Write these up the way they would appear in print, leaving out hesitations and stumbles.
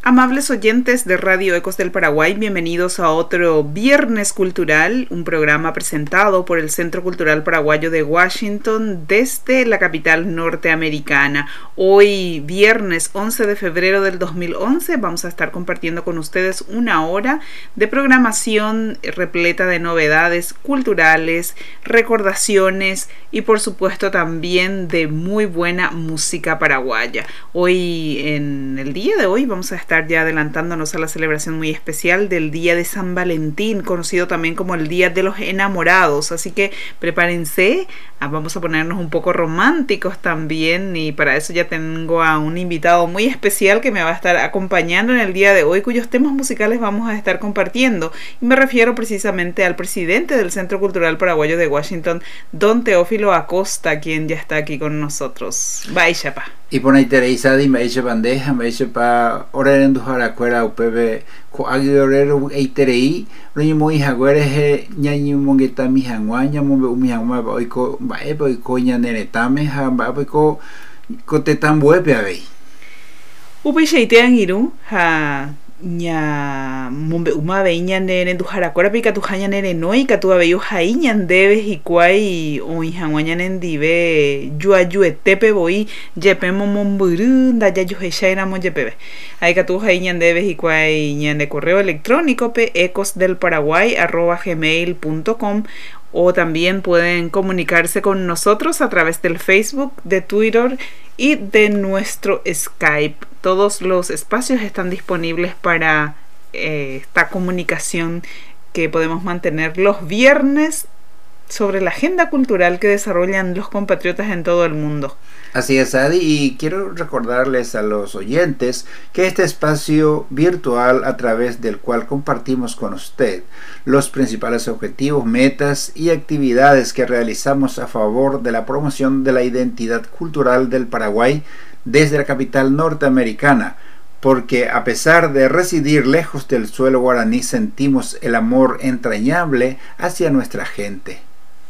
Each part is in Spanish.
Amables oyentes de Radio Ecos del Paraguay, bienvenidos a otro Viernes Cultural, un programa presentado por el Centro Cultural Paraguayo de Washington desde la capital norteamericana. Hoy, viernes 11 de febrero del 2011, vamos a estar compartiendo con ustedes una hora de programación repleta de novedades culturales, recordaciones y por supuesto también de muy buena música paraguaya. Hoy, en el día de hoy, vamos a estar ya adelantándonos a la celebración muy especial del Día de San Valentín, conocido también como el Día de los Enamorados, así que prepárense, vamos a ponernos un poco románticos también, y para eso ya tengo a un invitado muy especial que me va a estar acompañando en el día de hoy, cuyos temas musicales vamos a estar compartiendo, y me refiero precisamente al presidente del Centro Cultural Paraguayo de Washington, don Teófilo Acosta, quien ya está aquí con nosotros. Vaya pa. Y por ahí Teresa di me eche bandeja, me eche pa orar en dujara cuera upebe ko agorero eiterei roñi moi hagore he ñañi mongeta mi hangwaña mombe umi hangma ba oiko ba e ba oiko ñaneretame ha ba oiko ko tetambuepe avei upe sheitean iru ha ña mombe uma veña nere dujara cuera pica tu haña nere noi ka tu aveyo haiña debes y kwai o hangwaña nendive yuayuetepe boi yepe momomburu da ya yuheshaira mo yepe hay ka tu haiña debes y kwai ña de correo electrónico pe ecosdelparaguay@gmail.com, o también pueden comunicarse con nosotros a través del Facebook, de Twitter y de nuestro Skype. Todos los espacios están disponibles para esta comunicación que podemos mantener los viernes sobre la agenda cultural que desarrollan los compatriotas en todo el mundo. Así es, Adi, y quiero recordarles a los oyentes que este espacio virtual a través del cual compartimos con usted los principales objetivos, metas y actividades que realizamos a favor de la promoción de la identidad cultural del Paraguay desde la capital norteamericana, porque a pesar de residir lejos del suelo guaraní sentimos el amor entrañable hacia nuestra gente.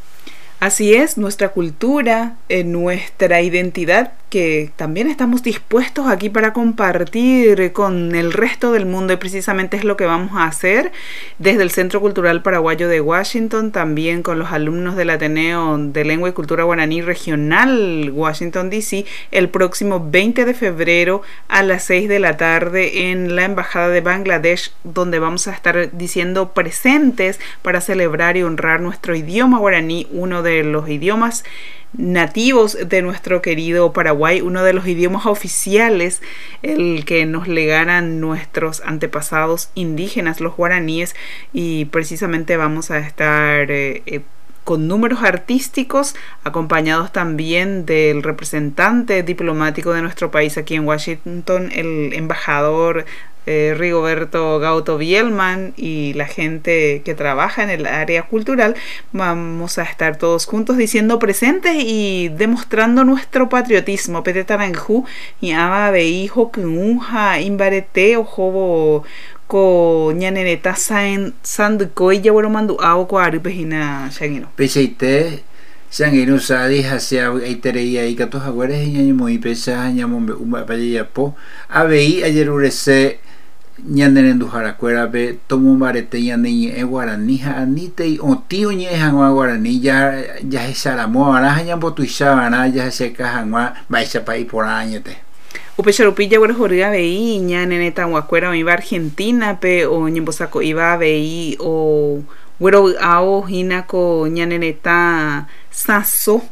Así es, nuestra cultura, nuestra identidad, que también estamos dispuestos aquí para compartir con el resto del mundo, y precisamente es lo que vamos a hacer desde el Centro Cultural Paraguayo de Washington, también con los alumnos del Ateneo de Lengua y Cultura Guaraní Regional Washington DC, el próximo 20 de febrero a las 6 de la tarde en la Embajada de Bangladesh, donde vamos a estar diciendo presentes para celebrar y honrar nuestro idioma guaraní, uno de los idiomas nativos de nuestro querido Paraguay, uno de los idiomas oficiales, el que nos legaran nuestros antepasados indígenas, los guaraníes, y precisamente vamos a estar con números artísticos, acompañados también del representante diplomático de nuestro país aquí en Washington, el embajador Rigoberto Gauto Bielman, y la gente que trabaja en el área cultural. Vamos a estar todos juntos diciendo presentes y demostrando nuestro patriotismo. Pete taranjú y ama de hijo que unja imbarete o jobo ko ñanereta sandukoya bueno mandu awo ko aripejina shangino Pecheite Shangino Sadi hacia eitereia y gatos agüeres y ñaño muy pesa ñamombe uma paya po abei ayer urese ñanderen dujara cuera be tomo marete ñandeni e guaraní anite y otio ñe hangwa guaraní ya esaramo ara ñambo tuishabana ya se cajangwa baixa pai por añete Upecharupilla bueno jorga vei ñanene tanguacuera iba Argentina pe o ñembosako iba vei o bueno ao hinako ñanene ta saso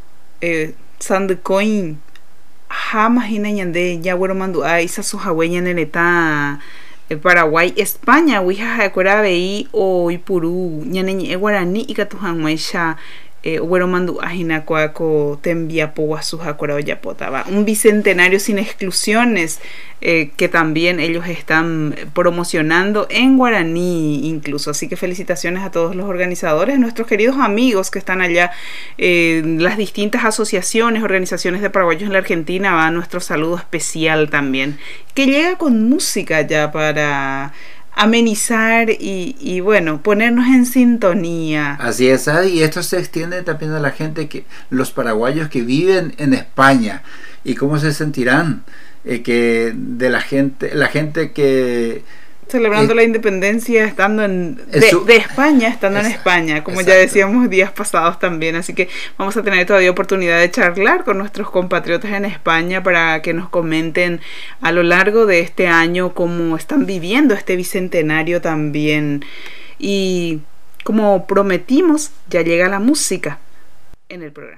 sandcoin jamás hina ñande ya bueno mandu ai saso hawe ñanene ta Paraguay, España, wija jacuera vei o ipuru ñaneñe guaraní y catujanmaisha bueno mandu ajina cuaco tembia poguasu jacuera oyapotaba. Un bicentenario sin exclusiones que también ellos están promocionando en guaraní incluso. Así que felicitaciones a todos los organizadores, nuestros queridos amigos que están allá, las distintas asociaciones, organizaciones de paraguayos en la Argentina. Va nuestro saludo especial también, que llega con música ya para amenizar y bueno, ponernos en sintonía. Así es, y esto se extiende también a la gente, que los paraguayos que viven en España, y cómo se sentirán que de la gente que celebrando la independencia estando de España, estando en España, como ya decíamos días pasados también. Así que vamos a tener todavía oportunidad de charlar con nuestros compatriotas en España para que nos comenten a lo largo de este año cómo están viviendo este bicentenario también. Y como prometimos, ya llega la música en el programa.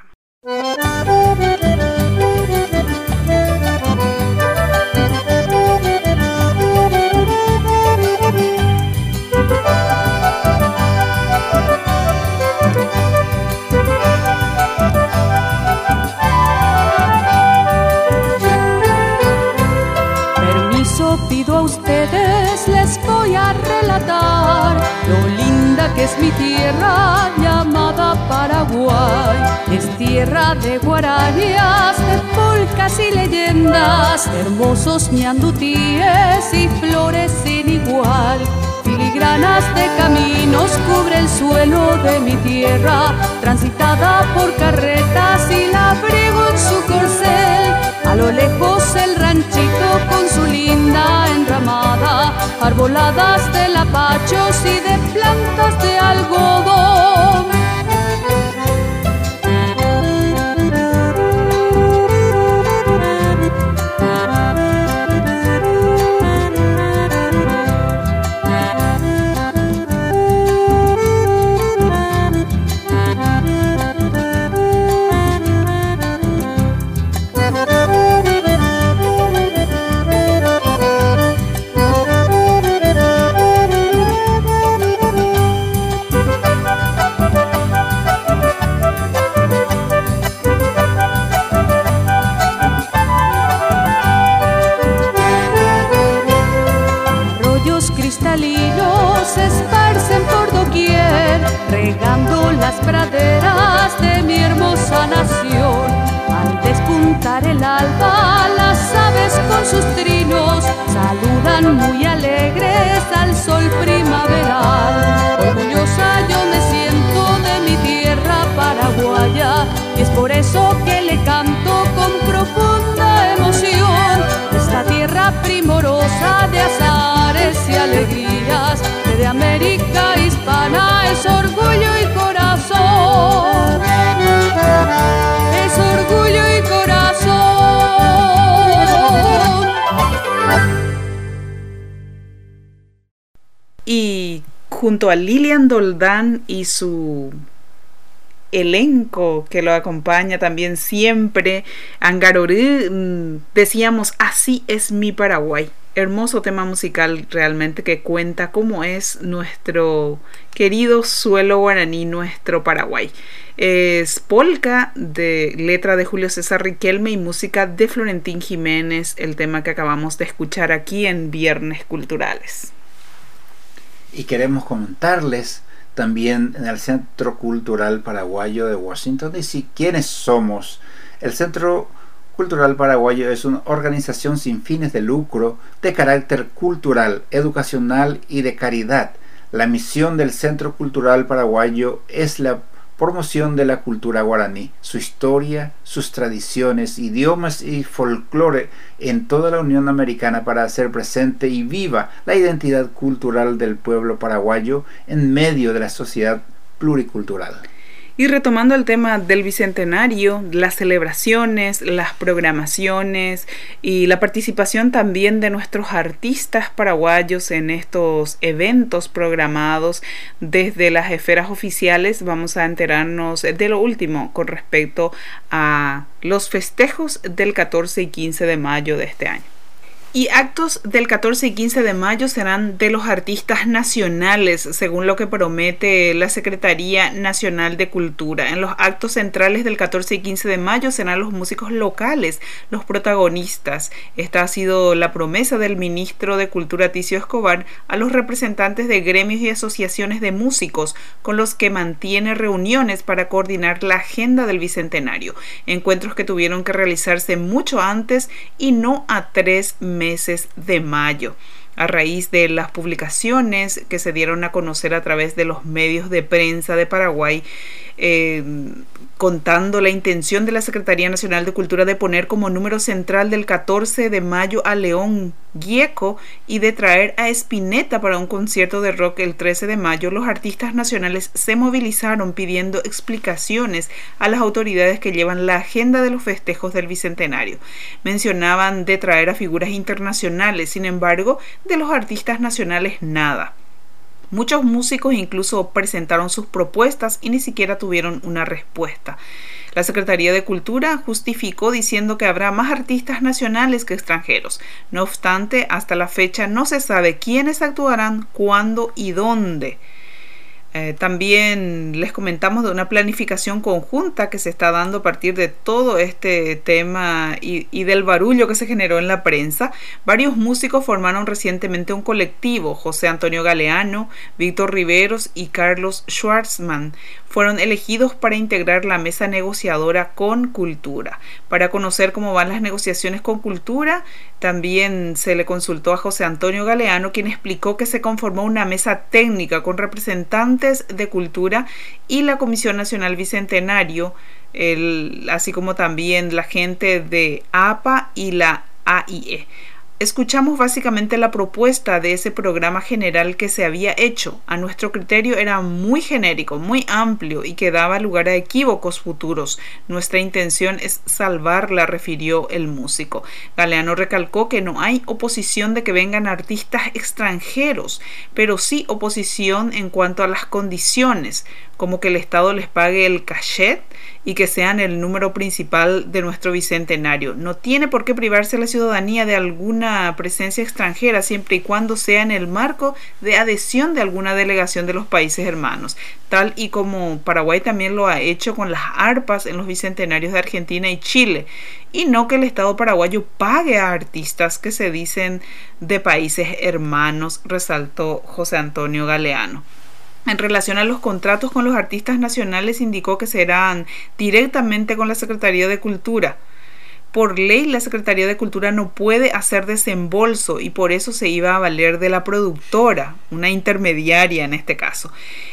Pido a ustedes, les voy a relatar lo linda que es mi tierra llamada Paraguay. Es tierra de guaranías, de polcas y leyendas, hermosos ñandutíes y flores sin igual. Filigranas de caminos cubre el suelo de mi tierra, transitada por carretas y labriego en su corcel. A lo lejos el ranchito con su linda enramada, arboladas de lapachos y de plantas de algodón. Se esparcen por doquier, regando las praderas de mi hermosa nación. Al despuntar el alba, las aves con sus trinos saludan muy alegres al sol primaveral. Orgullosa yo me siento de mi tierra paraguaya, y es por eso que le canto con profunda emoción. Esta tierra primorosa de azares y alegrías, que de América hispana es orgullo y corazón. Es orgullo y corazón. Y junto a Lilian Doldán y su elenco que lo acompaña también siempre, Angarorú, decíamos Así es mi Paraguay. Hermoso tema musical realmente que cuenta cómo es nuestro querido suelo guaraní, nuestro Paraguay. Es polka de letra de Julio César Riquelme y música de Florentín Jiménez, el tema que acabamos de escuchar aquí en Viernes Culturales. Y queremos comentarles también en el Centro Cultural Paraguayo de Washington DC quiénes somos. El Centro Cultural Paraguayo es una organización sin fines de lucro de carácter cultural, educacional y de caridad. La misión del Centro Cultural Paraguayo es la promoción de la cultura guaraní, su historia, sus tradiciones, idiomas y folclore en toda la Unión Americana para hacer presente y viva la identidad cultural del pueblo paraguayo en medio de la sociedad pluricultural. Y retomando el tema del Bicentenario, las celebraciones, las programaciones y la participación también de nuestros artistas paraguayos en estos eventos programados desde las esferas oficiales, vamos a enterarnos de lo último con respecto a los festejos del 14 y 15 de mayo de este año. Y actos del 14 y 15 de mayo serán de los artistas nacionales, según lo que promete la Secretaría Nacional de Cultura. En los actos centrales del 14 y 15 de mayo serán los músicos locales, los protagonistas. Esta ha sido la promesa del ministro de Cultura, Ticio Escobar, a los representantes de gremios y asociaciones de músicos, con los que mantiene reuniones para coordinar la agenda del Bicentenario. Encuentros que tuvieron que realizarse mucho antes y no a 3 meses de mayo, a raíz de las publicaciones que se dieron a conocer a través de los medios de prensa de Paraguay. contando la intención de la Secretaría Nacional de Cultura de poner como número central del 14 de mayo a León Gieco y de traer a Spinetta para un concierto de rock el 13 de mayo, los artistas nacionales se movilizaron pidiendo explicaciones a las autoridades que llevan la agenda de los festejos del Bicentenario. Mencionaban de traer a figuras internacionales, sin embargo, de los artistas nacionales nada. Muchos músicos incluso presentaron sus propuestas y ni siquiera tuvieron una respuesta. La Secretaría de Cultura justificó diciendo que habrá más artistas nacionales que extranjeros. No obstante, hasta la fecha no se sabe quiénes actuarán, cuándo y dónde. También les comentamos de una planificación conjunta que se está dando a partir de todo este tema y del barullo que se generó en la prensa. Varios músicos formaron recientemente un colectivo. José Antonio Galeano, Víctor Riveros y Carlos Schwartzman fueron elegidos para integrar la mesa negociadora con Cultura. Para conocer cómo van las negociaciones con Cultura, también se le consultó a José Antonio Galeano, quien explicó que se conformó una mesa técnica con representantes de Cultura y la Comisión Nacional Bicentenario, así como también la gente de APA y la AIE. Escuchamos básicamente la propuesta de ese programa general que se había hecho. A nuestro criterio era muy genérico, muy amplio y que daba lugar a equívocos futuros. Nuestra intención es salvarla, refirió el músico. Galeano recalcó que no hay oposición de que vengan artistas extranjeros, pero sí oposición en cuanto a las condiciones, como que el Estado les pague el cachet y que sean el número principal de nuestro bicentenario. No tiene por qué privarse la ciudadanía de alguna presencia extranjera, siempre y cuando sea en el marco de adhesión de alguna delegación de los países hermanos, tal y como Paraguay también lo ha hecho con las arpas en los bicentenarios de Argentina y Chile, y no que el Estado paraguayo pague a artistas que se dicen de países hermanos, resaltó José Antonio Galeano. En relación a los contratos con los artistas nacionales, indicó que serán directamente con la Secretaría de Cultura. Por ley, la Secretaría de Cultura no puede hacer desembolso y por eso se iba a valer de la productora, una intermediaria en este caso.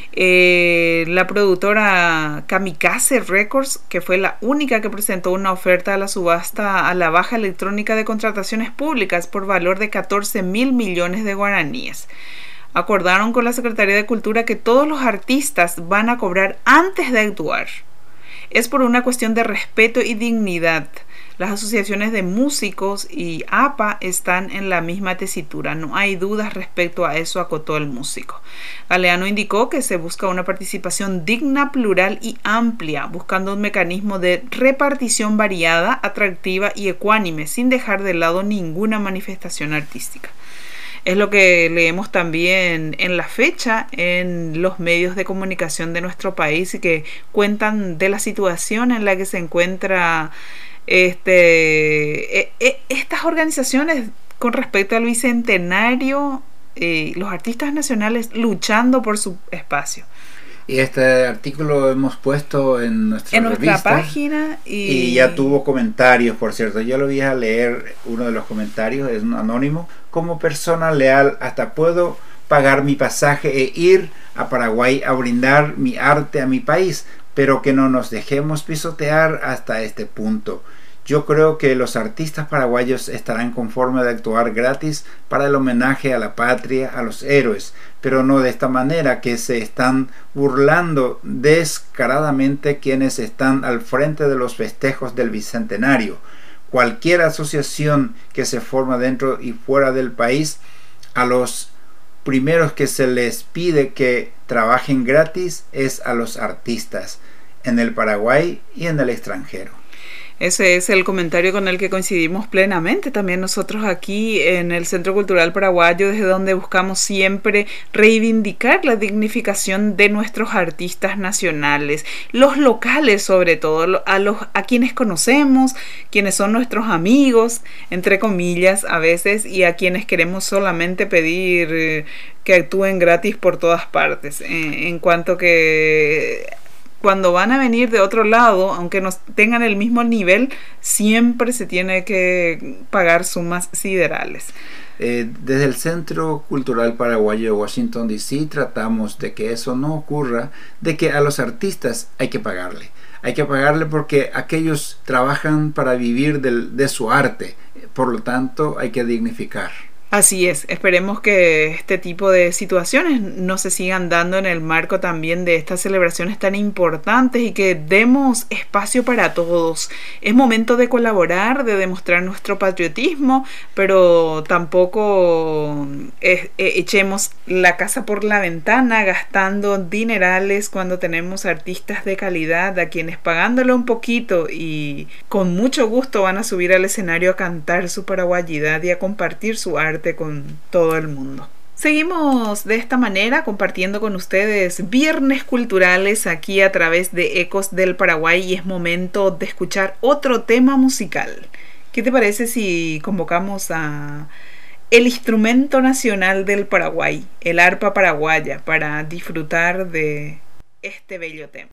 La productora Kamikaze Records, que fue la única que presentó una oferta a la subasta a la Baja Electrónica de Contrataciones Públicas por valor de 14.000 millones de guaraníes. Acordaron con la Secretaría de Cultura que todos los artistas van a cobrar antes de actuar. Es por una cuestión de respeto y dignidad. Las asociaciones de músicos y APA están en la misma tesitura. No hay dudas respecto a eso, acotó el músico. Galeano indicó que se busca una participación digna, plural y amplia, buscando un mecanismo de repartición variada, atractiva y ecuánime, sin dejar de lado ninguna manifestación artística. Es lo que leemos también en la fecha en los medios de comunicación de nuestro país y que cuentan de la situación en la que se encuentra estas organizaciones con respecto al Bicentenario, los artistas nacionales luchando por su espacio. Y este artículo lo hemos puesto en nuestra página y ya tuvo comentarios, por cierto. Yo lo voy a leer, uno de los comentarios es un anónimo. Como persona leal hasta puedo pagar mi pasaje e ir a Paraguay a brindar mi arte a mi país, pero que no nos dejemos pisotear hasta este punto. Yo creo que los artistas paraguayos estarán conformes de actuar gratis para el homenaje a la patria, a los héroes, pero no de esta manera que se están burlando descaradamente quienes están al frente de los festejos del Bicentenario. Cualquier asociación que se forma dentro y fuera del país, a los primeros que se les pide que trabajen gratis es a los artistas, en el Paraguay y en el extranjero. Ese es el comentario con el que coincidimos plenamente también nosotros aquí en el Centro Cultural Paraguayo, desde donde buscamos siempre reivindicar la dignificación de nuestros artistas nacionales, los locales sobre todo, a quienes conocemos, quienes son nuestros amigos, entre comillas a veces, y a quienes queremos solamente pedir que actúen gratis por todas partes, en cuanto que cuando van a venir de otro lado, aunque no tengan el mismo nivel, siempre se tiene que pagar sumas siderales. Desde el Centro Cultural Paraguayo de Washington, D.C., tratamos de que eso no ocurra, de que a los artistas hay que pagarle. Hay que pagarle porque aquellos trabajan para vivir de su arte, por lo tanto hay que dignificar. Así es, esperemos que este tipo de situaciones no se sigan dando en el marco también de estas celebraciones tan importantes y que demos espacio para todos. Es momento de colaborar, de demostrar nuestro patriotismo, pero tampoco echemos la casa por la ventana gastando dinerales cuando tenemos artistas de calidad a quienes pagándole un poquito y con mucho gusto van a subir al escenario a cantar su paraguayidad y a compartir su arte con todo el mundo. Seguimos de esta manera compartiendo con ustedes viernes culturales aquí a través de Ecos del Paraguay y es momento de escuchar otro tema musical. ¿Qué te parece si convocamos a el instrumento nacional del Paraguay, el arpa paraguaya, para disfrutar de este bello tema?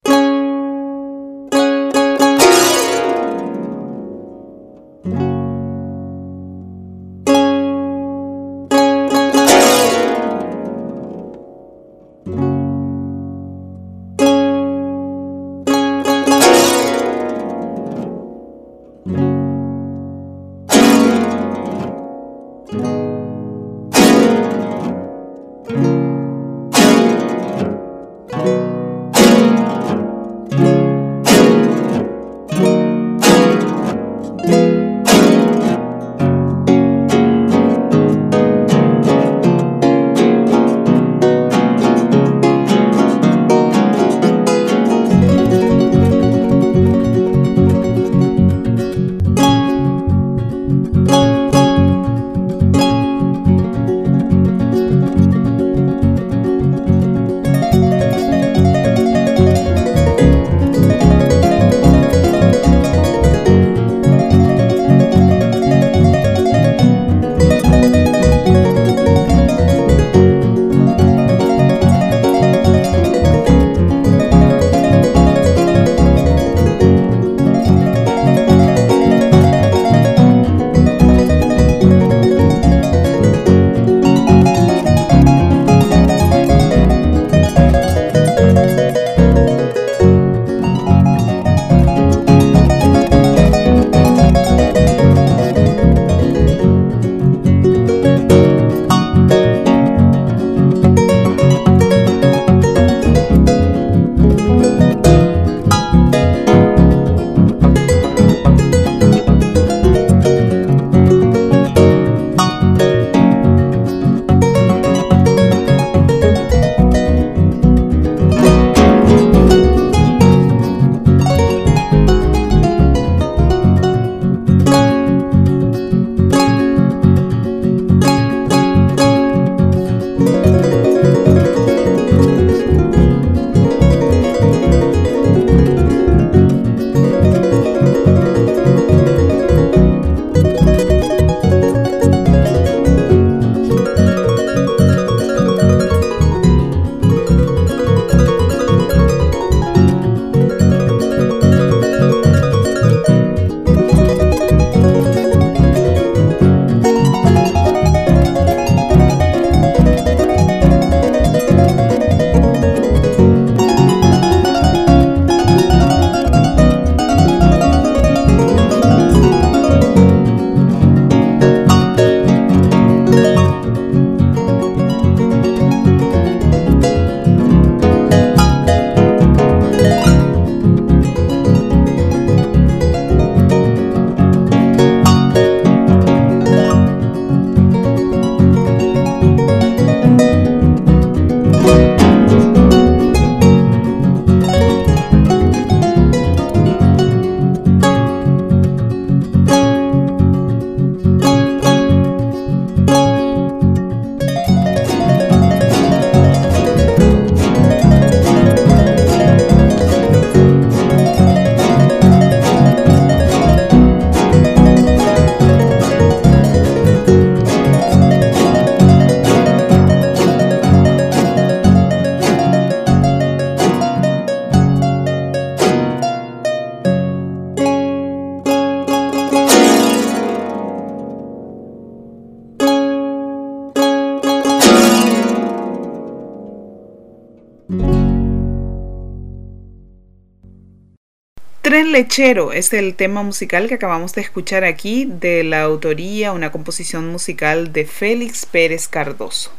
Tren Lechero es el tema musical que acabamos de escuchar aquí, de la autoría, una composición musical de Félix Pérez Cardoso.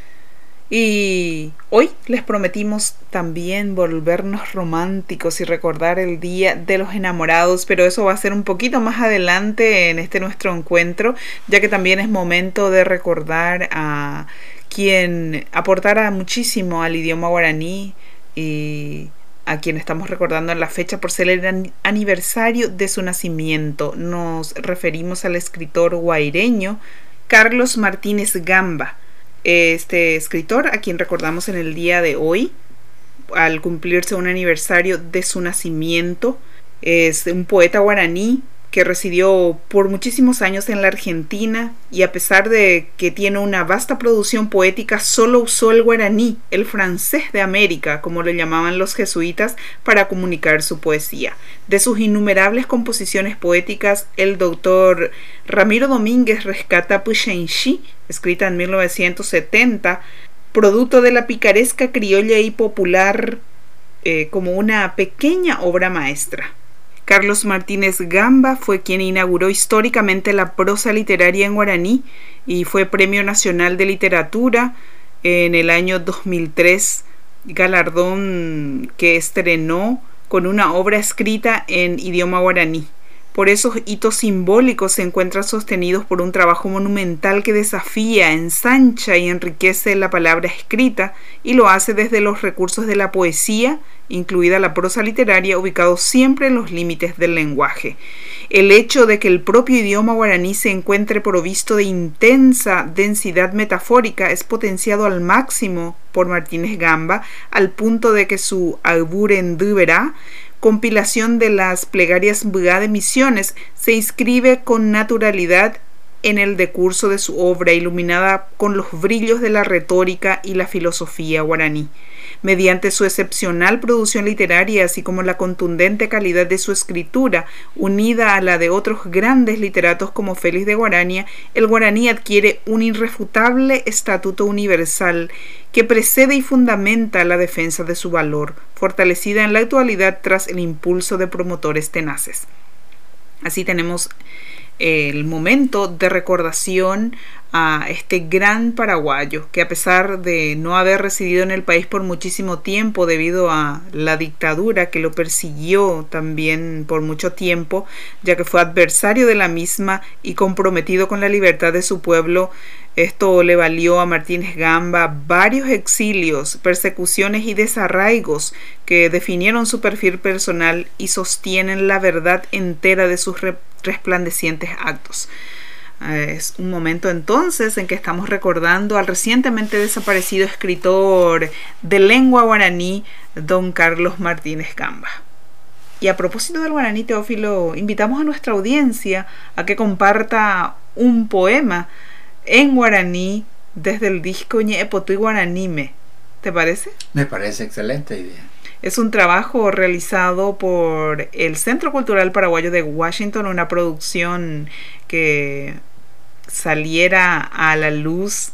Y hoy les prometimos también volvernos románticos y recordar el Día de los Enamorados, pero eso va a ser un poquito más adelante en este nuestro encuentro, ya que también es momento de recordar a quien aportara muchísimo al idioma guaraní y a quien estamos recordando en la fecha por ser el aniversario de su nacimiento. Nos referimos al escritor guaireño Carlos Martínez Gamba. Este escritor, a quien recordamos en el día de hoy, al cumplirse un aniversario de su nacimiento, es un poeta guaraní que residió por muchísimos años en la Argentina y a pesar de que tiene una vasta producción poética, solo usó el guaraní, el francés de América, como lo llamaban los jesuitas, para comunicar su poesía. De sus innumerables composiciones poéticas, el doctor Ramiro Domínguez rescata Puxenxi, escrita en 1970, producto de la picaresca criolla y popular, como una pequeña obra maestra. Carlos Martínez Gamba fue quien inauguró históricamente la prosa literaria en guaraní y fue Premio Nacional de Literatura en el año 2003, galardón que estrenó con una obra escrita en idioma guaraní. Por esos hitos simbólicos se encuentran sostenidos por un trabajo monumental que desafía, ensancha y enriquece la palabra escrita y lo hace desde los recursos de la poesía, incluida la prosa literaria, ubicados siempre en los límites del lenguaje. El hecho de que el propio idioma guaraní se encuentre provisto de intensa densidad metafórica es potenciado al máximo por Martínez Gamba, al punto de que su Alburenduberá, compilación de las plegarias Bugá de Misiones, se inscribe con naturalidad en el decurso de su obra, iluminada con los brillos de la retórica y la filosofía guaraní. Mediante su excepcional producción literaria, así como la contundente calidad de su escritura, unida a la de otros grandes literatos como Félix de Guarania, el guaraní adquiere un irrefutable estatuto universal que precede y fundamenta la defensa de su valor, fortalecida en la actualidad tras el impulso de promotores tenaces. Así tenemos el momento de recordación a este gran paraguayo que, a pesar de no haber residido en el país por muchísimo tiempo debido a la dictadura que lo persiguió también por mucho tiempo, ya que fue adversario de la misma y comprometido con la libertad de su pueblo, esto le valió a Martínez Gamba varios exilios, persecuciones y desarraigos que definieron su perfil personal y sostienen la verdad entera de sus resplandecientes actos. Es un momento entonces en que estamos recordando al recientemente desaparecido escritor de lengua guaraní, don Carlos Martínez Gamba. Y a propósito del guaraní, Teófilo, invitamos a nuestra audiencia a que comparta un poema en guaraní desde el disco Ñe'epotui Guaranime. ¿Te parece? Me parece excelente idea. Es un trabajo realizado por el Centro Cultural Paraguayo de Washington, una producción que saliera a la luz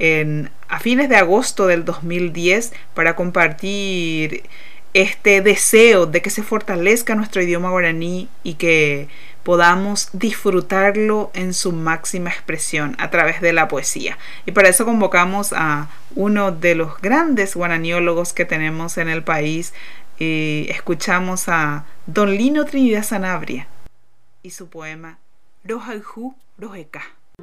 a fines de agosto del 2010 para compartir este deseo de que se fortalezca nuestro idioma guaraní y que podamos disfrutarlo en su máxima expresión a través de la poesía. Y para eso convocamos a uno de los grandes guaraniólogos que tenemos en el país y escuchamos a don Lino Trinidad Sanabria y su poema Rojaljú Rojeka.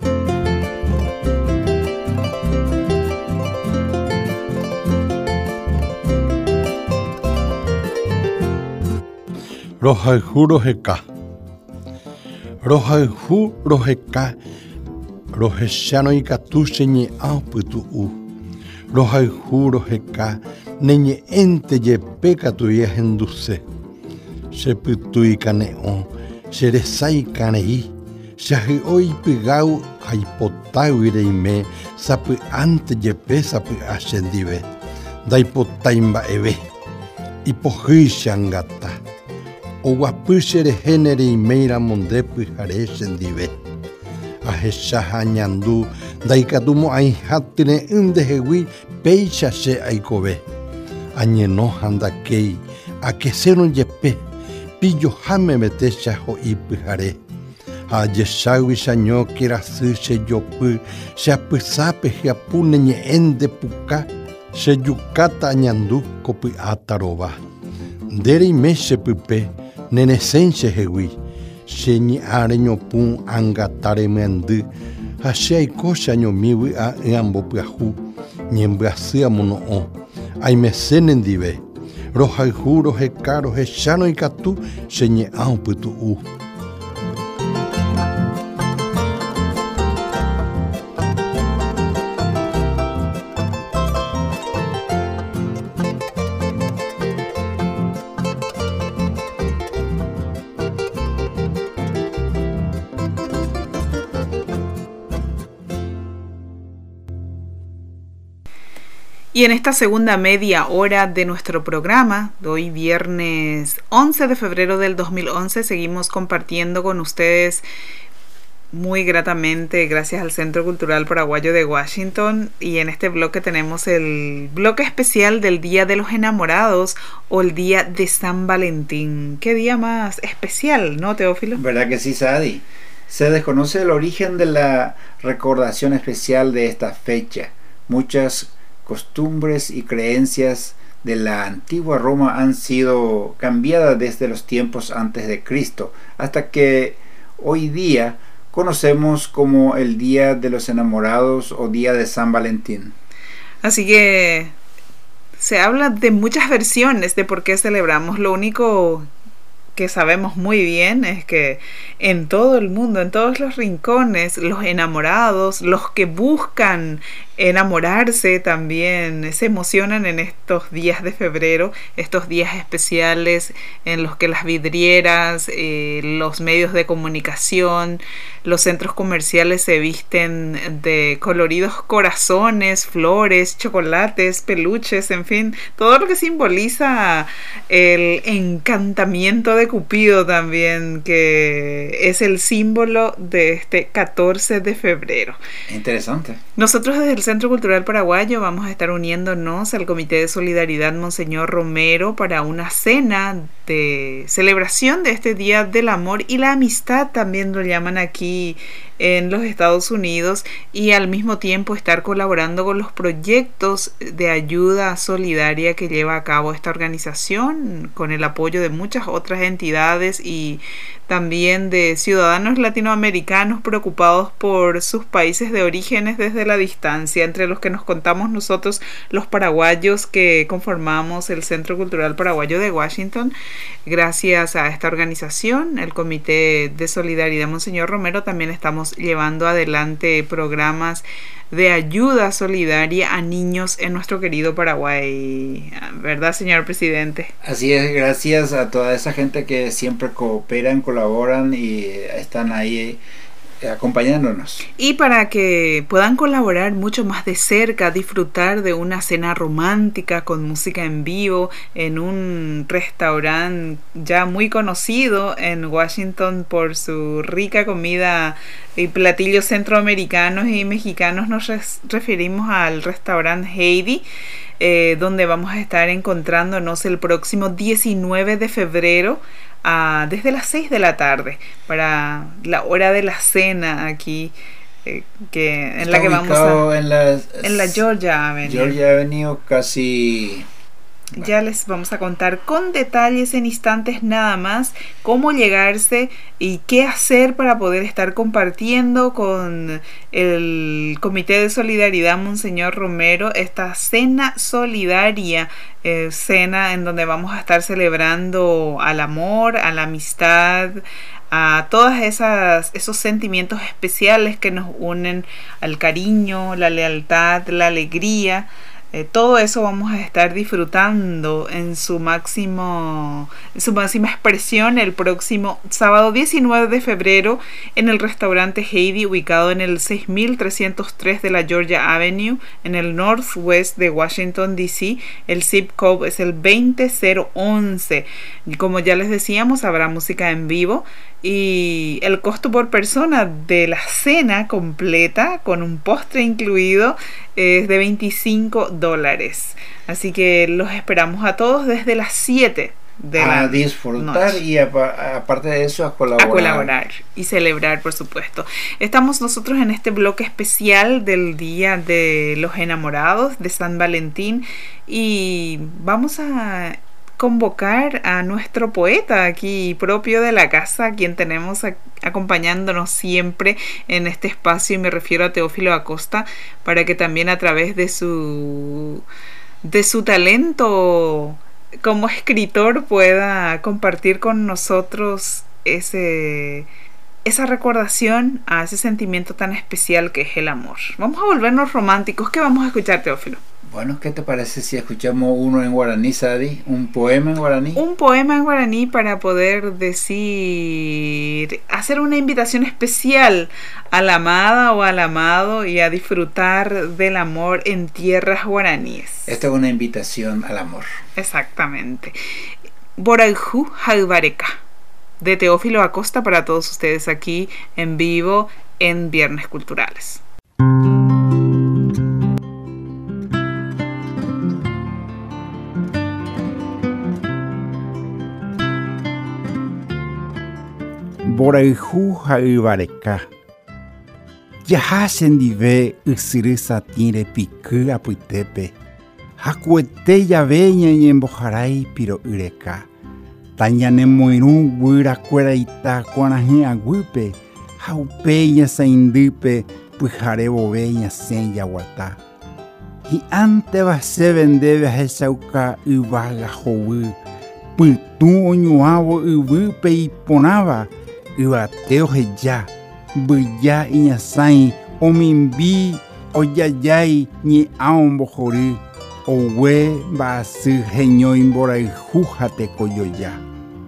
Rojaljú Rojeka. Rojaljú Rojeka. Rojeshano ikatuse ñe aputu. Rojaljú Rojeka. Neñe ente yepe katuya henduse. Seputui kaneo. Seresai kanei. Shahi oi pigau haipotau ireime. Sapu ante yepe sapu ascendive. Daipotaimba eve. Ipohishangata. Oguapusere genere y meira mondepu jare sendive. Ajeshaha ñandu daikatumo aihatine undehewi peicha se aikobe. Añeno handakei, aqueceron yepe, pillo jame metecha ho ipyhare. Ayeshawi shaño kirasy chejopy cheapysápe hiapúne ñe'ẽnde puka chejukata añandu kopy'áta rova. Ndereime chepype neresẽ chehegui cheñe'ãre ñopũ angatare myendy ha che aiko cheañomi vy'a y'ambopyahu ñembyasy amono'õ aimesẽ nendive rohayhu roheka rohecharõ ikatu cheñe'ã opytu'u. Y en esta segunda media hora de nuestro programa, de hoy viernes 11 de febrero del 2011, seguimos compartiendo con ustedes muy gratamente, gracias al Centro Cultural Paraguayo de Washington. Y en este bloque tenemos el bloque especial del Día de los Enamorados o el Día de San Valentín. ¿Qué día más especial, no, Teófilo? ¿Verdad que sí, Sadi? Se desconoce el origen de la recordación especial de esta fecha. Muchas costumbres y creencias de la antigua Roma han sido cambiadas desde los tiempos antes de Cristo hasta que hoy día conocemos como el Día de los Enamorados o Día de San Valentín. Así que se habla de muchas versiones de por qué celebramos. Lo único que sabemos muy bien es que en todo el mundo, en todos los rincones, los enamorados, los que buscan enamorarse también se emocionan en estos días de febrero, estos días especiales en los que las vidrieras, los medios de comunicación, los centros comerciales se visten de coloridos corazones, flores, chocolates, peluches, en fin, todo lo que simboliza el encantamiento de Cupido también, que es el símbolo de este 14 de febrero. Interesante. Nosotros desde el Centro Cultural Paraguayo vamos a estar uniéndonos al Comité de Solidaridad Monseñor Romero para una cena de celebración de este Día del Amor y la Amistad, también lo llaman aquí en los Estados Unidos, y al mismo tiempo estar colaborando con los proyectos de ayuda solidaria que lleva a cabo esta organización, con el apoyo de muchas otras entidades y también de ciudadanos latinoamericanos preocupados por sus países de orígenes desde la distancia, entre los que nos contamos nosotros los paraguayos que conformamos el Centro Cultural Paraguayo de Washington. Gracias a esta organización, el Comité de Solidaridad Monseñor Romero, también estamos llevando adelante programas de ayuda solidaria a niños en nuestro querido Paraguay, ¿verdad, señor presidente? Así es, gracias a toda esa gente que siempre cooperan, colaboran y están ahí acompañándonos. Y para que puedan colaborar mucho más de cerca, disfrutar de una cena romántica con música en vivo en un restaurante ya muy conocido en Washington por su rica comida y platillos centroamericanos y mexicanos, nos referimos al restaurante Heidi, donde vamos a estar encontrándonos el próximo 19 de febrero desde las 6 de la tarde para la hora de la cena aquí, que en la que vamos a en la Georgia Avenue. Georgia Avenue, casi. Ya les vamos a contar con detalles en instantes nada más cómo llegarse y qué hacer para poder estar compartiendo con el Comité de Solidaridad Monseñor Romero esta cena solidaria, cena en donde vamos a estar celebrando al amor, a la amistad, a todos esos sentimientos especiales que nos unen, al cariño, la lealtad, la alegría. Todo eso vamos a estar disfrutando en su máxima expresión el próximo sábado 19 de febrero en el restaurante Heidi, ubicado en el 6303 de la Georgia Avenue, en el Northwest de Washington, D.C. El zip code es el 20011. Y como ya les decíamos, habrá música en vivo y el costo por persona de la cena completa con un postre incluido es de $25. Así que los esperamos a todos desde las 7 de a disfrutar noche. Y aparte de eso a colaborar y celebrar, por supuesto. Estamos nosotros en este bloque especial del Día de los Enamorados, de San Valentín, y vamos a convocar a nuestro poeta aquí propio de la casa, quien tenemos acompañándonos siempre en este espacio, y me refiero a Teófilo Acosta, para que también a través de su talento como escritor pueda compartir con nosotros esa recordación a ese sentimiento tan especial que es el amor. Vamos a volvernos románticos. ¿Qué vamos a escuchar, Teófilo? Bueno, ¿qué te parece si escuchamos uno en guaraní, Sadi? ¿Un poema en guaraní? Un poema en guaraní para poder hacer una invitación especial a la amada o al amado y a disfrutar del amor en tierras guaraníes. Esta es una invitación al amor. Exactamente. Boraijú Jaibareca, de Teófilo Acosta, para todos ustedes aquí en vivo en Viernes Culturales. Boraijú Jaibareca. Yahasen dive usirisa tiene piku apuitepe. Hakuete yaveña y embojarai piro ureka. Tañane moiru guira cueraita cuanaje aguipe. Haupeña saindipe pujare boveña sen yaguata. Y ante va se vendebe a esauca uvaga jovu. Putu oñuavo uvipe y ponaba. Ibateo ya, buya iñasai, omimbi, oyayay, ni aombojori, owe basu genyo imbora jujate koyoya.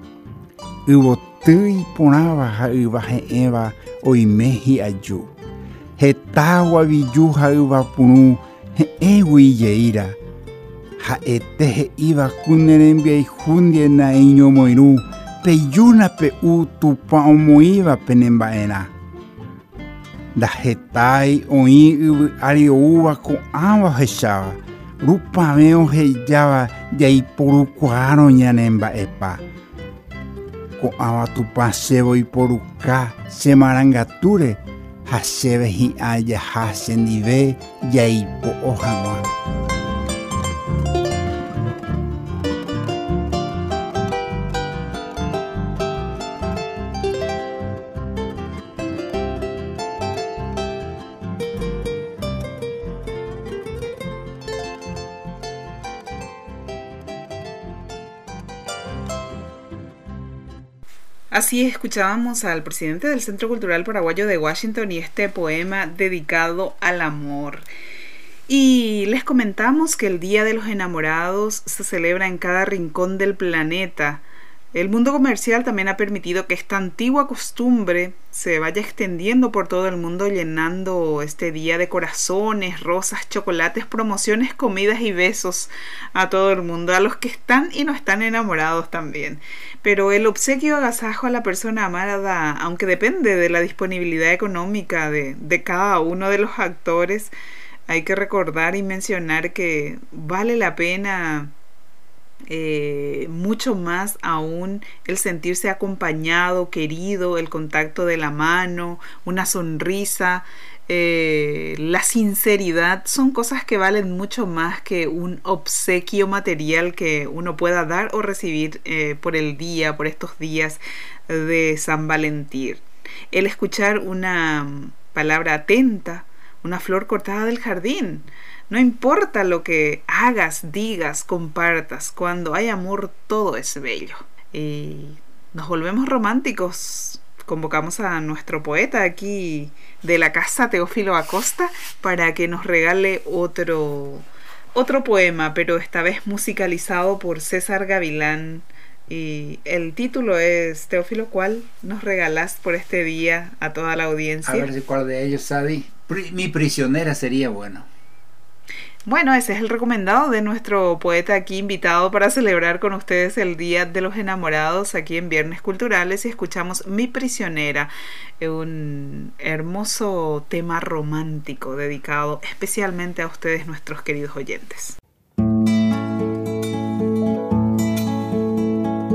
Ibotui ponaba ha ibaje eva, oimeji ayu. Hetawa biyuja iba punu, ewi yeira. Ha eteje iba kunerembia y jundie na iño moiru. Peyuna pe utupa omoiva penembaena. Da hetai oi ari uva ko ava hechava. Rupa meo hejava yai porukuaro nyanemba epa. Ko ava tupa sebo y poruka se marangature. Hasebe hi aya hasendive yai po ohanwa. Así escuchábamos al presidente del Centro Cultural Paraguayo de Washington y este poema dedicado al amor. Y les comentamos que el Día de los Enamorados se celebra en cada rincón del planeta. El mundo comercial también ha permitido que esta antigua costumbre se vaya extendiendo por todo el mundo, llenando este día de corazones, rosas, chocolates, promociones, comidas y besos a todo el mundo, a los que están y no están enamorados también. Pero el obsequio agasajo a la persona amada, aunque depende de la disponibilidad económica de cada uno de los actores, hay que recordar y mencionar que vale la pena mucho más aún el sentirse acompañado, querido, el contacto de la mano, una sonrisa, la sinceridad, son cosas que valen mucho más que un obsequio material que uno pueda dar o recibir por el día, por estos días de San Valentín. El escuchar una palabra atenta, una flor cortada del jardín. No importa lo que hagas, digas, compartas, cuando hay amor todo es bello. Y nos volvemos románticos. Convocamos a nuestro poeta aquí de la casa, Teófilo Acosta, para que nos regale otro poema, pero esta vez musicalizado por César Gavilán. Y el título es, Teófilo, ¿cuál nos regalás por este día a toda la audiencia? A ver si cuál de ellos, Sadi. Mi prisionera sería bueno. Bueno, ese es el recomendado de nuestro poeta aquí invitado para celebrar con ustedes el Día de los Enamorados aquí en Viernes Culturales, y escuchamos Mi Prisionera, un hermoso tema romántico dedicado especialmente a ustedes, nuestros queridos oyentes.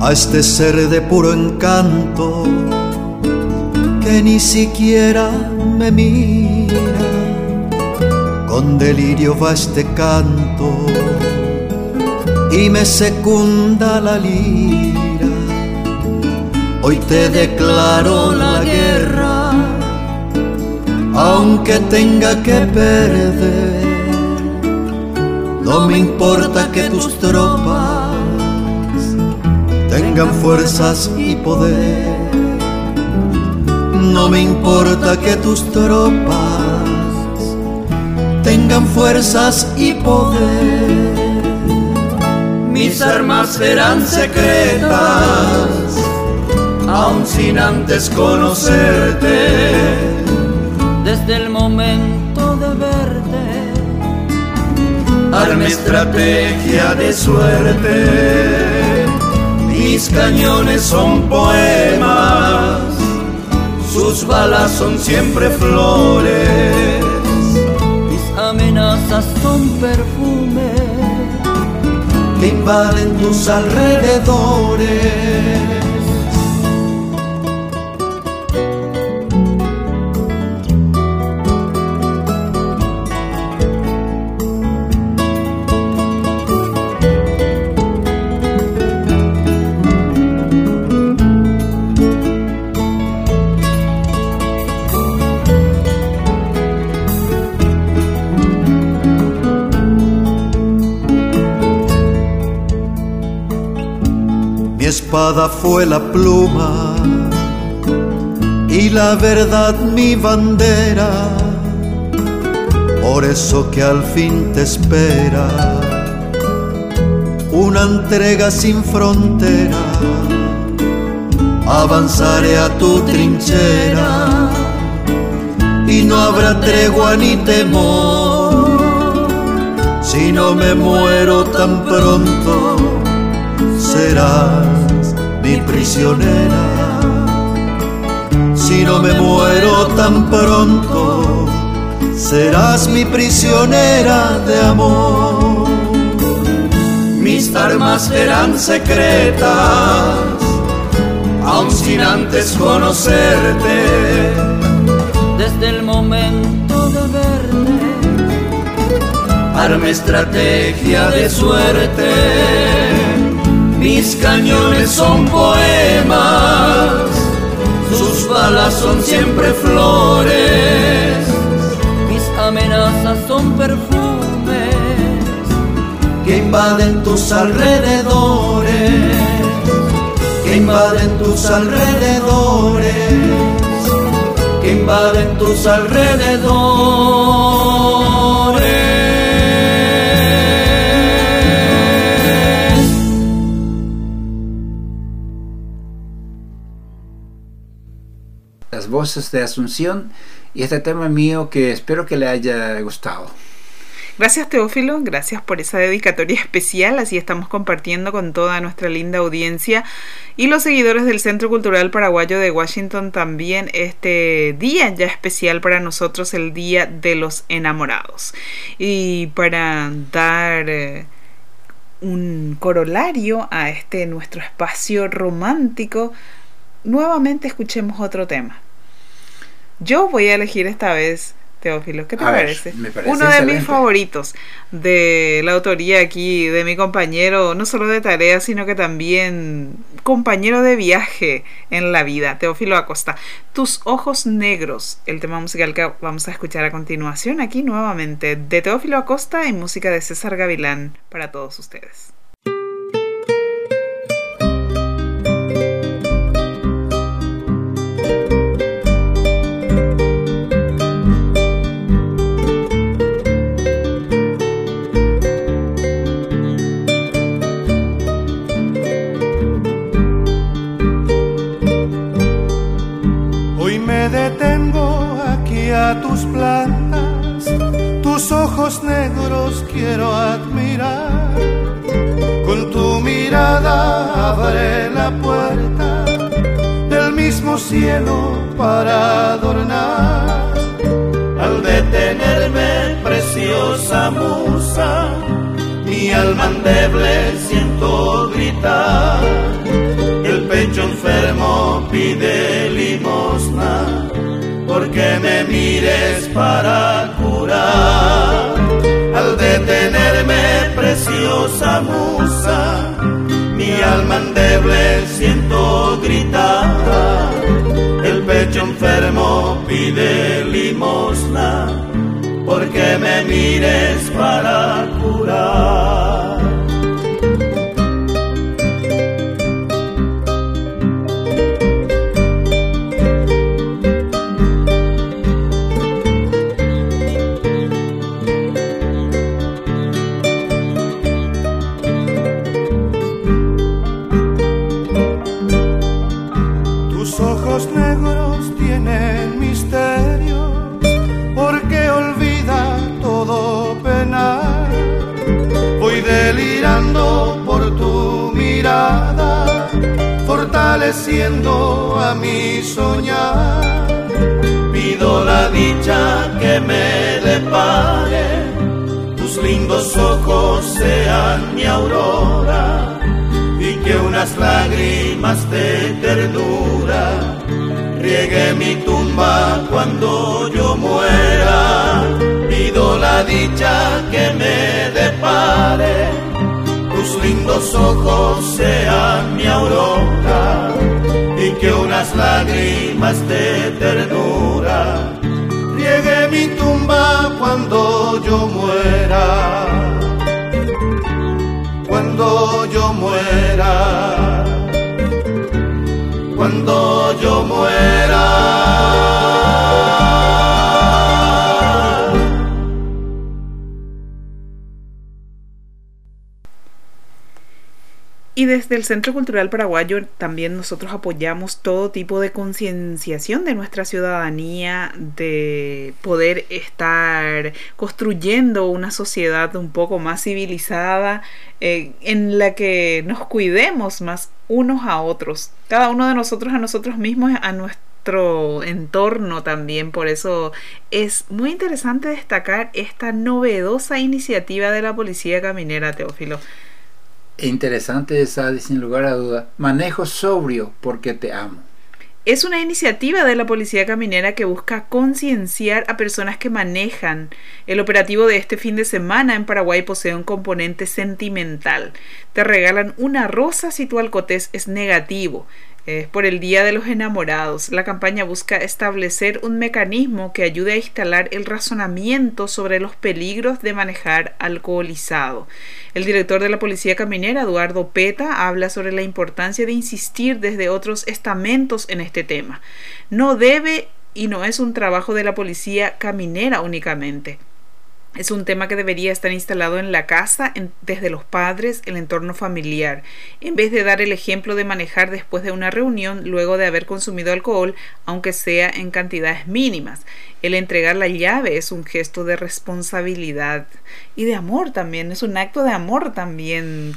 a este ser de puro encanto que ni siquiera me mira. Con delirio va este canto y me secunda la lira. Hoy te declaro la guerra, aunque tenga que perder. No me importa que tus tropas tengan fuerzas y poder. No me importa que tus tropas tengan fuerzas y poder. Mis armas serán secretas, aun sin antes conocerte. Desde el momento de verte, arme estrategia de suerte. Mis cañones son poemas, sus balas son siempre flores. Mis amenazas son perfumes que invaden tus alrededores. Mi espada fue la pluma y la verdad mi bandera. Por eso que al fin te espera una entrega sin frontera. Avanzaré a tu trinchera y no habrá tregua ni temor. Si no me muero tan pronto, serás mi prisionera. Si no me muero tan pronto, serás mi prisionera de amor. Mis armas serán secretas, aun sin antes conocerte. desde el momento de verte, arme estrategia de suerte. Mis cañones son poemas, sus balas son siempre flores. mis amenazas son perfumes que invaden tus alrededores, que invaden tus alrededores, que invaden tus alrededores. Las voces de Asunción y este tema mío que espero que le haya gustado. Gracias, Teófilo, gracias por esa dedicatoria especial. Así estamos compartiendo con toda nuestra linda audiencia y los seguidores del Centro Cultural Paraguayo de Washington también este día ya especial para nosotros, el Día de los Enamorados. Y para dar un corolario a este nuestro espacio romántico, nuevamente escuchemos otro tema. Yo voy a elegir esta vez, Teófilo, ¿qué te parece? Me parece uno excelente. de mis favoritos de la autoría aquí de mi compañero, no solo de tarea, sino que también compañero de viaje en la vida, Teófilo Acosta. Tus ojos negros, el tema musical que vamos a escuchar a continuación aquí nuevamente de Teófilo Acosta y música de César Gavilán para todos ustedes. A tus plantas, tus ojos negros quiero admirar. Con tu mirada abre la puerta del mismo cielo para adornar. Al detenerme, preciosa musa, mi alma endeble siento gritar. pide limosna, porque me mires para curar. Al detenerme, preciosa musa, mi alma endeble siento gritar. El pecho enfermo pide limosna, porque me mires para curar. Tus ojos negros tienen misterios, porque olvida todo penar. Voy delirando por tu mirada, fortaleciendo a mi soñar. Pido la dicha que me depare, tus lindos ojos sean mi aurora, y que unas lágrimas de ternura riegue mi tumba cuando yo muera. Pido la dicha que me depare, tus lindos ojos sean mi aurora, y que unas lágrimas de ternura riegue mi tumba cuando yo muera. Cuando yo muera, cuando yo muera. Y desde el Centro Cultural Paraguayo también nosotros apoyamos todo tipo de concienciación de nuestra ciudadanía, de poder estar construyendo una sociedad un poco más civilizada, en la que nos cuidemos más unos a otros, cada uno de nosotros a nosotros mismos, a nuestro entorno también. Por eso es muy interesante destacar esta novedosa iniciativa de la Policía Caminera, Teófilo. Interesante esa, sin lugar a duda. Manejo sobrio porque te amo. Es una iniciativa de la Policía Caminera que busca concienciar a personas que manejan. El operativo de este fin de semana en Paraguay posee un componente sentimental. Te regalan una rosa si tu alcotés es negativo. Es por el Día de los Enamorados. La campaña busca establecer un mecanismo que ayude a instalar el razonamiento sobre los peligros de manejar alcoholizado. El director de la Policía Caminera, Eduardo Peta, habla sobre la importancia de insistir desde otros estamentos en este tema. No debe y no es un trabajo de la Policía Caminera únicamente. Es un tema que debería estar instalado en la casa, desde los padres, el entorno familiar. En vez de dar el ejemplo de manejar después de una reunión, luego de haber consumido alcohol, aunque sea en cantidades mínimas. El entregar la llave es un gesto de responsabilidad y de amor también, es un acto de amor también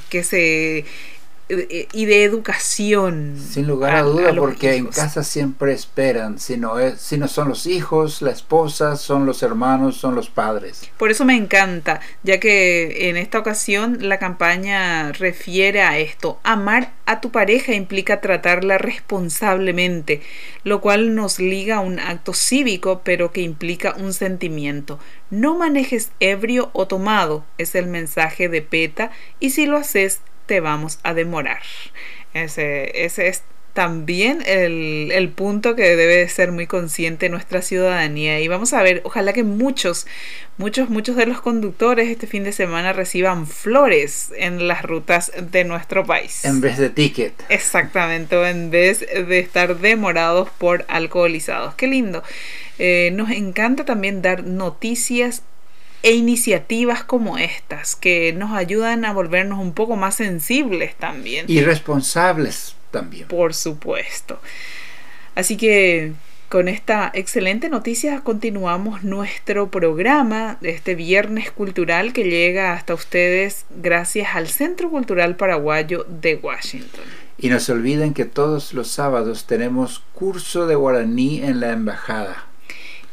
y de educación. Sin lugar a duda, porque en casa siempre esperan, si no son los hijos, la esposa, son los hermanos, son los padres. Por eso me encanta, ya que en esta ocasión la campaña refiere a esto. Amar a tu pareja implica tratarla responsablemente, lo cual nos liga a un acto cívico, pero que implica un sentimiento. No manejes ebrio o tomado, es el mensaje de Peta, y si lo haces, te vamos a demorar. Ese es también el punto que debe de ser muy consciente nuestra ciudadanía. Y vamos a ver, ojalá que muchos de los conductores este fin de semana reciban flores en las rutas de nuestro país. En vez de ticket. Exactamente, en vez de estar demorados por alcoholizados. Qué lindo. Nos encanta también dar noticias e iniciativas como estas que nos ayudan a volvernos un poco más sensibles también. Y responsables también. Por supuesto. Así que con esta excelente noticia continuamos nuestro programa de este viernes cultural que llega hasta ustedes gracias al Centro Cultural Paraguayo de Washington. Y no se olviden que todos los sábados tenemos curso de guaraní en la embajada.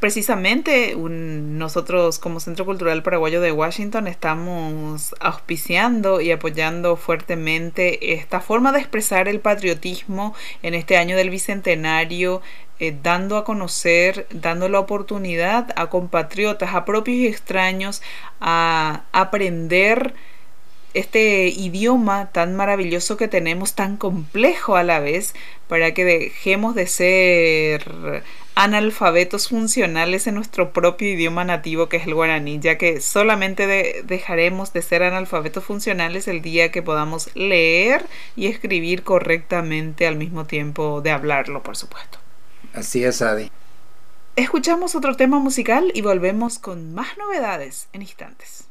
Precisamente nosotros como Centro Cultural Paraguayo de Washington estamos auspiciando y apoyando fuertemente esta forma de expresar el patriotismo en este año del Bicentenario, dando a conocer, dando la oportunidad a compatriotas, a propios y extraños, a aprender este idioma tan maravilloso que tenemos, tan complejo a la vez, para que dejemos de ser analfabetos funcionales en nuestro propio idioma nativo, que es el guaraní, ya que solamente dejaremos de ser analfabetos funcionales el día que podamos leer y escribir correctamente al mismo tiempo de hablarlo, por supuesto. Así es, Adi. Escuchamos otro tema musical y volvemos con más novedades en instantes.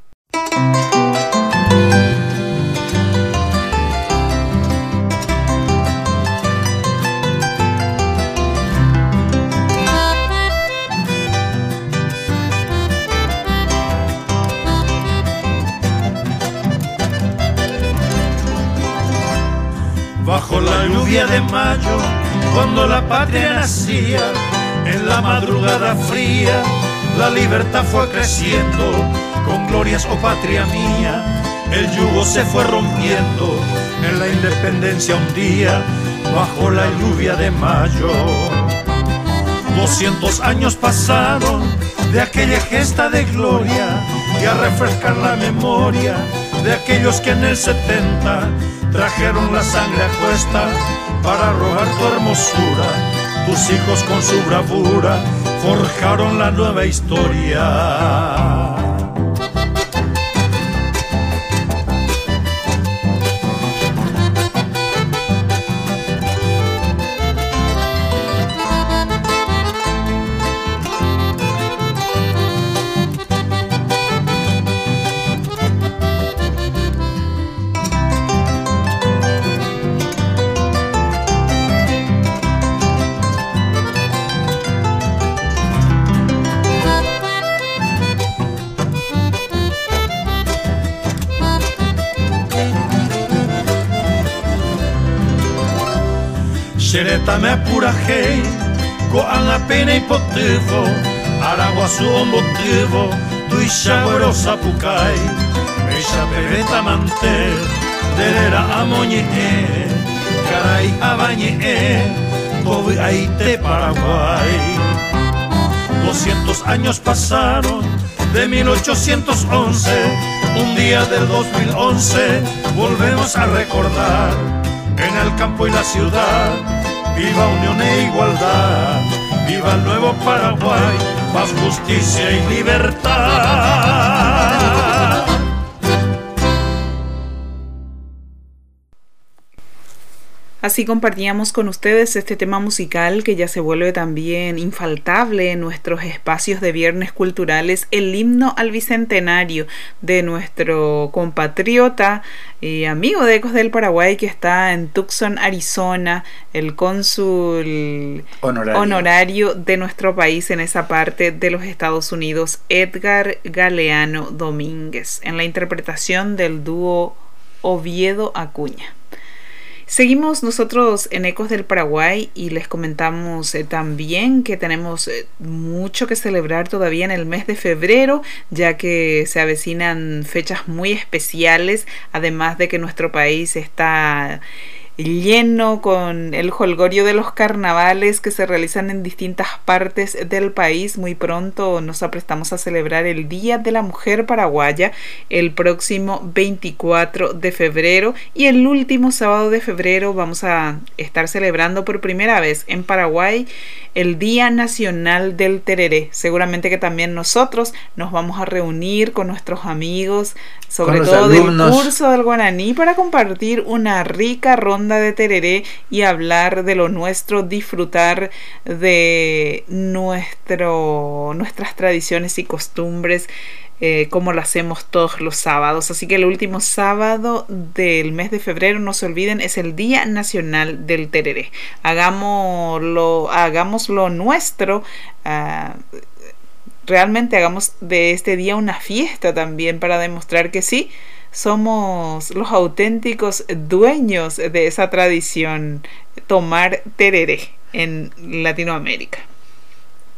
Bajo la lluvia de mayo, cuando la patria nacía, en la madrugada fría, la libertad fue creciendo, con glorias, oh patria mía, el yugo se fue rompiendo, en la independencia un día, bajo la lluvia de mayo. 200 años pasaron de aquella gesta de gloria, y a refrescar la memoria de aquellos que en el 70 trajeron la sangre a cuesta para robar tu hermosura. Tus hijos con su bravura forjaron la nueva historia. Xeretame purajei, koan a pena hipotivo, Araguazu motivo, tu ishagoro sapukai, Meisha pebeta mante, derera amoñe, caray abañe, tobi aite Paraguay. 200 años pasaron, de 1811, un día del 2011, volvemos a recordar, en el campo y la ciudad, viva unión e igualdad, viva el nuevo Paraguay, paz, justicia y libertad. Así compartíamos con ustedes este tema musical que ya se vuelve también infaltable en nuestros espacios de viernes culturales, el himno al Bicentenario de nuestro compatriota y amigo de Ecos del Paraguay que está en Tucson, Arizona, el cónsul honorario de nuestro país en esa parte de los Estados Unidos, Edgar Galeano Domínguez, en la interpretación del dúo Oviedo Acuña. Seguimos nosotros en Ecos del Paraguay y les comentamos también que tenemos mucho que celebrar todavía en el mes de febrero, ya que se avecinan fechas muy especiales, además de que nuestro país está lleno con el jolgorio de los carnavales que se realizan en distintas partes del país. Muy pronto nos aprestamos a celebrar el Día de la Mujer Paraguaya el próximo 24 de febrero y el último sábado de febrero vamos a estar celebrando por primera vez en Paraguay el Día Nacional del Tereré. Seguramente que también nosotros nos vamos a reunir con nuestros amigos, sobre todo del curso del guaraní, para compartir una rica ronda de tereré y hablar de lo nuestro, disfrutar de nuestras tradiciones y costumbres, como lo hacemos todos los sábados. Así que el último sábado del mes de febrero, no se olviden, es el Día Nacional del Tereré. Hagámoslo nuestro, realmente hagamos de este día una fiesta también, para demostrar que sí, somos los auténticos dueños de esa tradición, tomar tereré en Latinoamérica.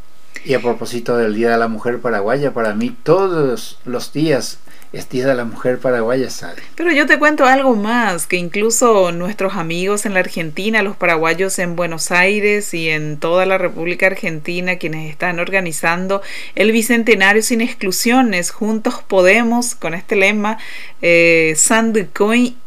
Y a propósito del Día de la Mujer Paraguaya, para mí todos los días es Día de la Mujer Paraguaya, ¿sabe? Pero yo te cuento algo más, que incluso nuestros amigos en la Argentina, los paraguayos en Buenos Aires y en toda la República Argentina, quienes están organizando el Bicentenario sin exclusiones, Juntos Podemos, con este lema, Sanducoin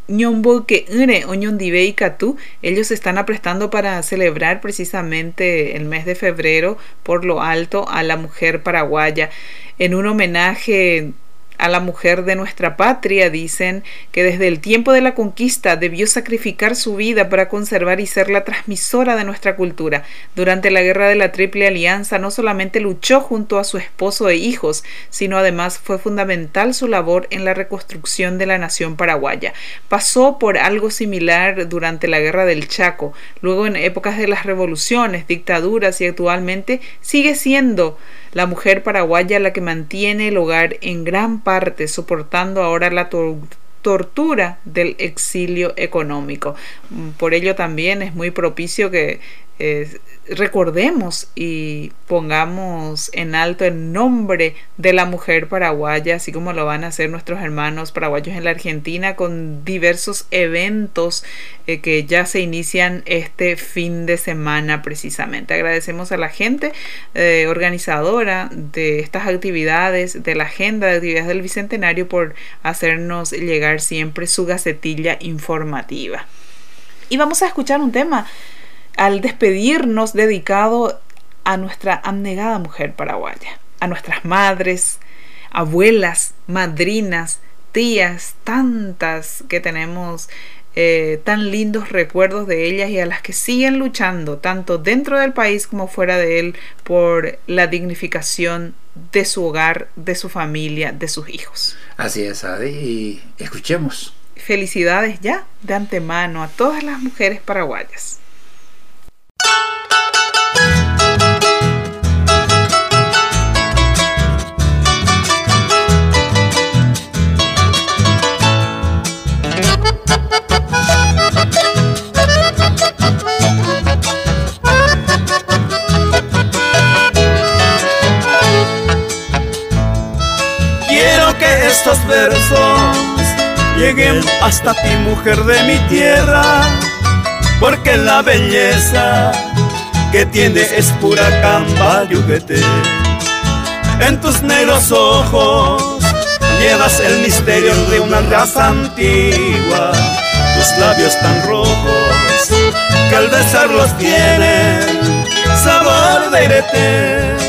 ellos se están aprestando para celebrar precisamente el mes de febrero por lo alto a la mujer paraguaya en un homenaje a la mujer de nuestra patria. Dicen que desde el tiempo de la conquista debió sacrificar su vida para conservar y ser la transmisora de nuestra cultura. Durante la guerra de la Triple Alianza no solamente luchó junto a su esposo e hijos, sino además fue fundamental su labor en la reconstrucción de la nación paraguaya. Pasó por algo similar durante la guerra del Chaco, luego en épocas de las revoluciones, dictaduras, y actualmente sigue siendo la mujer paraguaya la que mantiene el hogar en gran parte, soportando ahora la tortura del exilio económico. Por ello también es muy propicio que recordemos y pongamos en alto el nombre de la mujer paraguaya, así como lo van a hacer nuestros hermanos paraguayos en la Argentina con diversos eventos que ya se inician este fin de semana precisamente. Agradecemos a la gente organizadora de estas actividades, de la agenda de actividades del Bicentenario, por hacernos llegar siempre su gacetilla informativa. Y vamos a escuchar un tema al despedirnos dedicado a nuestra abnegada mujer paraguaya, a nuestras madres, abuelas, madrinas, tías, tantas que tenemos tan lindos recuerdos de ellas y a las que siguen luchando tanto dentro del país como fuera de él por la dignificación de su hogar, de su familia, de sus hijos. Así es, Adi, y escuchemos. Felicidades ya de antemano a todas las mujeres paraguayas. Quiero que estos versos lleguen hasta ti, mujer de mi tierra, porque la belleza que tiene es pura cambayuguete. En tus negros ojos llevas el misterio de una raza antigua, tus labios tan rojos que al besarlos tienen sabor de irete.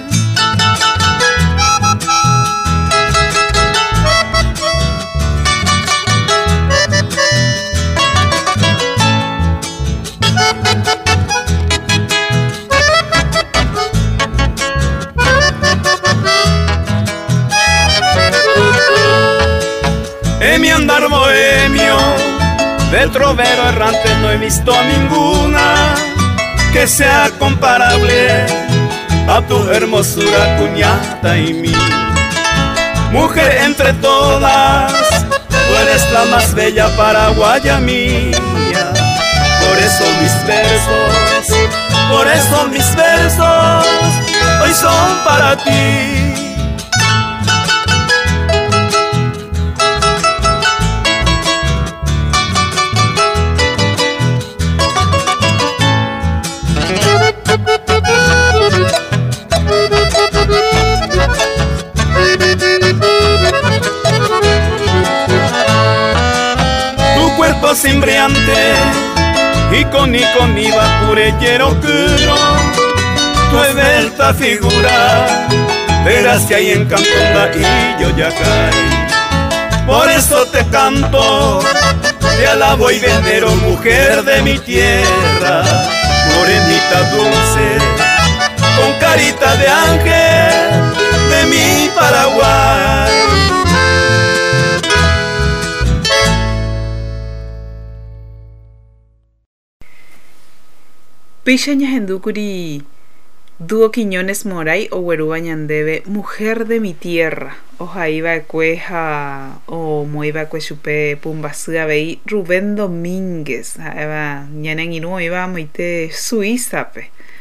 En mi andar bohemio de trovero errante no he visto ninguna que sea comparable a tu hermosura, cuñada y mí. Mujer entre todas, tú eres la más bella paraguaya mía. Por eso mis versos hoy son para ti. Tu cuerpo cimbriante y con iba purellero curo, tu esbelta figura de gracia y encanto y yo ya caí. Por eso te canto, te alabo y venero, mujer de mi tierra, morenita dulce, con carita de ángel de mi Paraguay. Pichañas en Ducuri, Dúo Quiñones Moray o Hueruba Ñandebe, mujer de mi tierra. Oja iba cueja o moiba cuechupe pumbasua vei Rubén Domínguez. Eva ñanen inu iba moite Suiza pe.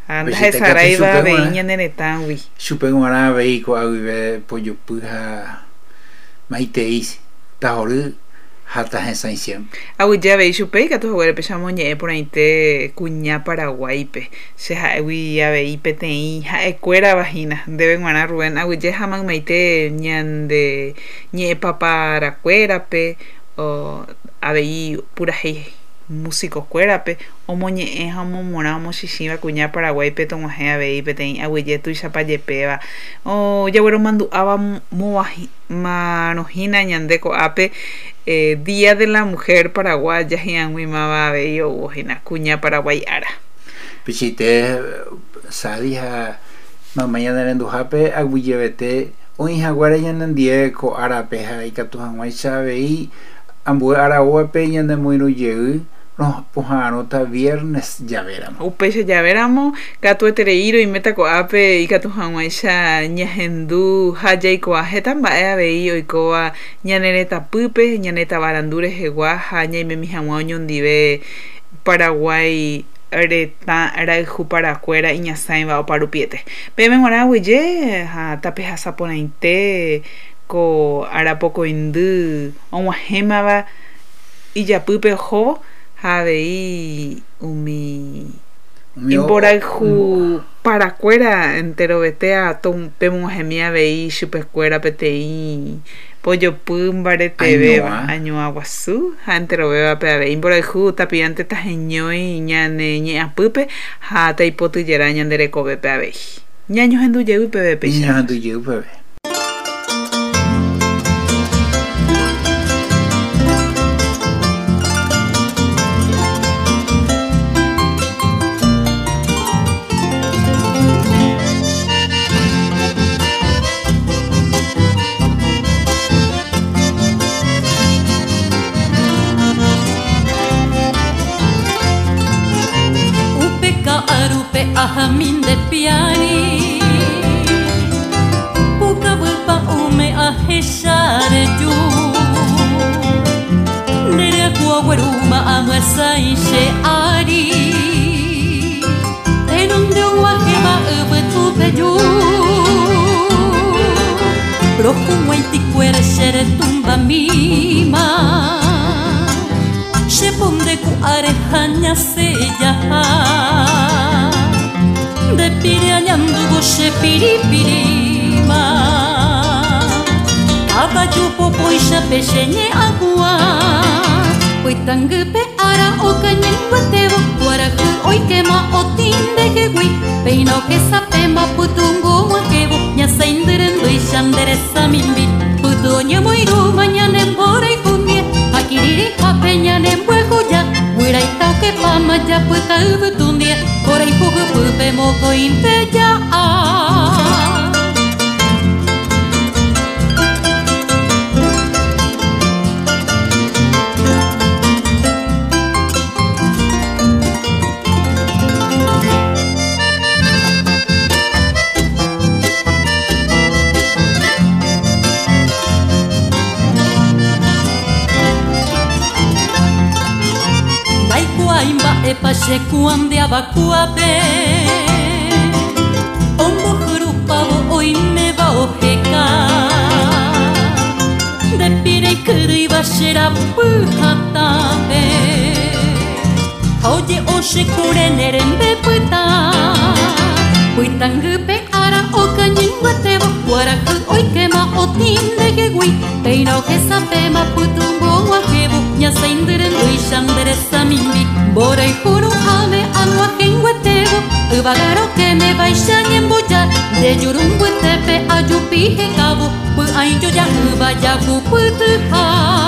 anda he saraiva veña nenetangui chupe ngora veiko avive pollo puja maiteis tahoru hata hensaisiam aguya vei chupe que tu jugar pechamo ñe por ahí te cuña Paraguaype se hawi ya vei petei ha cuera vagina deben ganar Rubén aguya jamán maite ñan de ñe para cuerape o avei pura hei músicos cuerape o moñe hamo moramo shishiva cuña Paraguay pe tomo he vei petei aguye tu chapa yepeva o ya bueno mandu aba mo manojina ñandeko ape Día de la Mujer Paraguaya hian mi mama veo ojina cuña Paraguay ara pichite sadia mamá ya neren duhape aguillevete oin jaguare ñandie ko arape ha ikatu hanwai sabe y ambu araope ñande muiru yeu no pujano ta viernes ya veramos upeche ya veramos katu etereiro y meta ko ape ikatu hanwaisha ñahendu hajai ko ahetan ba vei oikoa ñanereta pupe ñaneta barandure jegua haña me mi hanwa ñondive Paraguay reta raihu para cuera y ñasaimba o parupiete peme ngora weye ha tape hasaponainte ko arapoko indu onwa hemaba y ya pupe jo Javei umi imboraihu para cuera entero vetea tom pemo gemia vei chupe cuera petei pollo pumbare te beba año aguasu ha entero beba pe vei imboraihu tapiante ta geñoi ñane ña pupe ha tai potu yera ñandere kobe pe vei ñaño hendu yeu pe pe ñaño hendu yeu pe Ahamin de piani Puka vulpa ume aheshare ju Nere kuaweruma amasa ishe ari Enunde uahema ubetu peju Prokumu itikwere shere tumba mima Sheponde ku arehanya seya de piriañando goche piripirima Abayu popo y chapecheñe agua Huitangupe ara o cañen guatebo Guarajú hoy quema o tinde que gui Peino que sapema putungo guaquebo Ña se inderendo y chanderesa mimbi Putoña moiru mañana en bora y fundie Akiriri japeña en hueco ya Huira y tau que pama ya puta ubutundie Por ahí pujo pupe moco impeya Epache cuande abacuape Ombo jurupavo hoy me va ojeca De pire y curu y bachera pujatape Oye oche kureneren de puta Puitangupe ara o cañin guatebo Guarajú hoy quema o tinde que gui Peino que sapema putumbo guajebo Ña se indiren lui chanderesa mimbi Bora y juro ave agua en guatebo Ubagaro que me vaishan en bullar De yurun guatepe a yupije cabo Pu ay yo ya uba ya pu putuja